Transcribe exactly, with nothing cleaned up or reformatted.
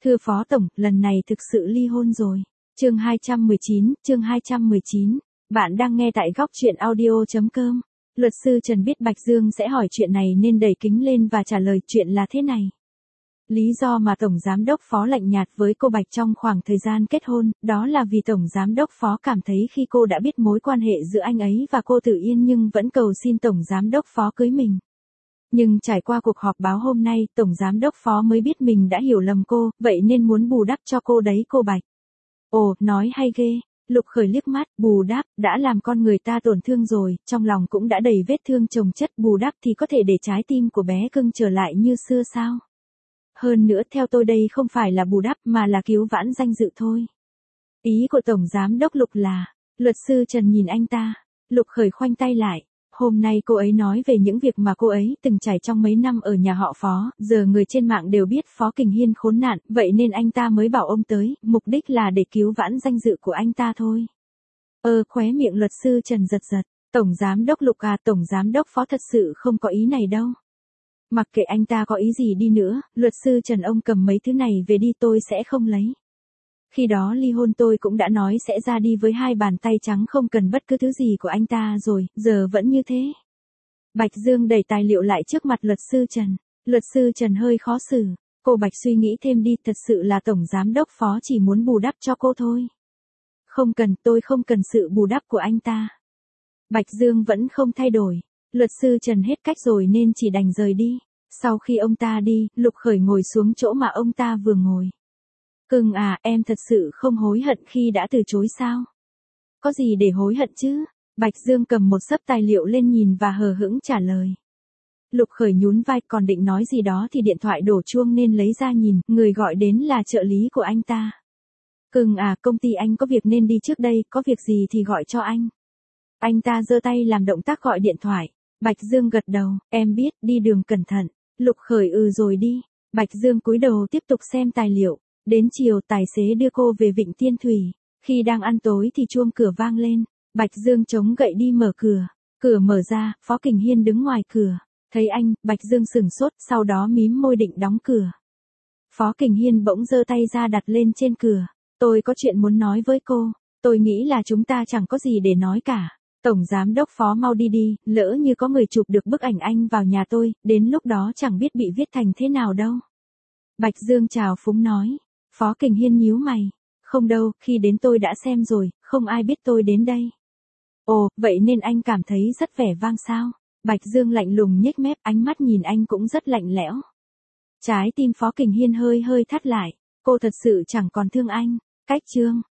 Thưa Phó Tổng, lần này thực sự ly hôn rồi. Chương hai trăm mười chín, chương hai trăm mười chín. Bạn đang nghe tại góc truyện audio chấm com. Luật sư Trần biết Bạch Dương sẽ hỏi chuyện này nên đẩy kính lên và trả lời chuyện là thế này. Lý do mà Tổng Giám đốc Phó lạnh nhạt với cô Bạch trong khoảng thời gian kết hôn, đó là vì Tổng Giám đốc Phó cảm thấy khi cô đã biết mối quan hệ giữa anh ấy và cô Tử Yên nhưng vẫn cầu xin Tổng Giám đốc Phó cưới mình. Nhưng trải qua cuộc họp báo hôm nay, Tổng Giám đốc Phó mới biết mình đã hiểu lầm cô, vậy nên muốn bù đắp cho cô đấy cô Bạch. Ồ, nói hay ghê. Lục Khởi liếc mắt, bù đắp, đã làm con người ta tổn thương rồi, trong lòng cũng đã đầy vết thương chồng chất, bù đắp thì có thể để trái tim của bé cưng trở lại như xưa sao? Hơn nữa theo tôi đây không phải là bù đắp mà là cứu vãn danh dự thôi. Ý của Tổng Giám đốc Lục là, luật sư Trần nhìn anh ta, Lục Khởi khoanh tay lại. Hôm nay cô ấy nói về những việc mà cô ấy từng trải trong mấy năm ở nhà họ Phó, giờ người trên mạng đều biết Phó Kình Hiên khốn nạn, vậy nên anh ta mới bảo ông tới, mục đích là để cứu vãn danh dự của anh ta thôi. Ơ khóe miệng luật sư Trần giật giật, Tổng Giám đốc Lục à, Tổng Giám đốc Phó thật sự không có ý này đâu. Mặc kệ anh ta có ý gì đi nữa, luật sư Trần ông cầm mấy thứ này về đi tôi sẽ không lấy. Khi đó ly hôn tôi cũng đã nói sẽ ra đi với hai bàn tay trắng không cần bất cứ thứ gì của anh ta rồi, giờ vẫn như thế. Bạch Dương đẩy tài liệu lại trước mặt luật sư Trần. Luật sư Trần hơi khó xử. Cô Bạch suy nghĩ thêm đi, thật sự là Tổng Giám đốc Phó chỉ muốn bù đắp cho cô thôi. Không cần, tôi không cần sự bù đắp của anh ta. Bạch Dương vẫn không thay đổi. Luật sư Trần hết cách rồi nên chỉ đành rời đi. Sau khi ông ta đi, Lục Khởi ngồi xuống chỗ mà ông ta vừa ngồi. Cưng à, em thật sự không hối hận khi đã từ chối sao? Có gì để hối hận chứ? Bạch Dương cầm một xấp tài liệu lên nhìn và hờ hững trả lời. Lục Khởi nhún vai còn định nói gì đó thì điện thoại đổ chuông nên lấy ra nhìn, người gọi đến là trợ lý của anh ta. Cưng à, công ty anh có việc nên đi trước đây, có việc gì thì gọi cho anh. Anh ta giơ tay làm động tác gọi điện thoại. Bạch Dương gật đầu, em biết, đi đường cẩn thận. Lục Khởi ừ rồi đi. Bạch Dương cúi đầu tiếp tục xem tài liệu. Đến chiều tài xế đưa cô về Vịnh Tiên Thủy. Khi đang ăn tối thì chuông cửa vang lên. Bạch Dương chống gậy đi mở cửa. Cửa mở ra, Phó Kình Hiên đứng ngoài cửa. Thấy anh, Bạch Dương sửng sốt, sau đó mím môi định đóng cửa. Phó Kình Hiên bỗng giơ tay ra đặt lên trên cửa. Tôi có chuyện muốn nói với cô. Tôi nghĩ là chúng ta chẳng có gì để nói cả. Tổng Giám đốc Phó mau đi đi, lỡ như có người chụp được bức ảnh anh vào nhà tôi, đến lúc đó chẳng biết bị viết thành thế nào đâu. Bạch Dương chào phúng nói. Phó Kình Hiên nhíu mày. Không đâu, khi đến tôi đã xem rồi, không ai biết tôi đến đây. Ồ, vậy nên anh cảm thấy rất vẻ vang sao? Bạch Dương lạnh lùng nhếch mép, ánh mắt nhìn anh cũng rất lạnh lẽo. Trái tim Phó Kình Hiên hơi hơi thắt lại. Cô thật sự chẳng còn thương anh. Cách chương.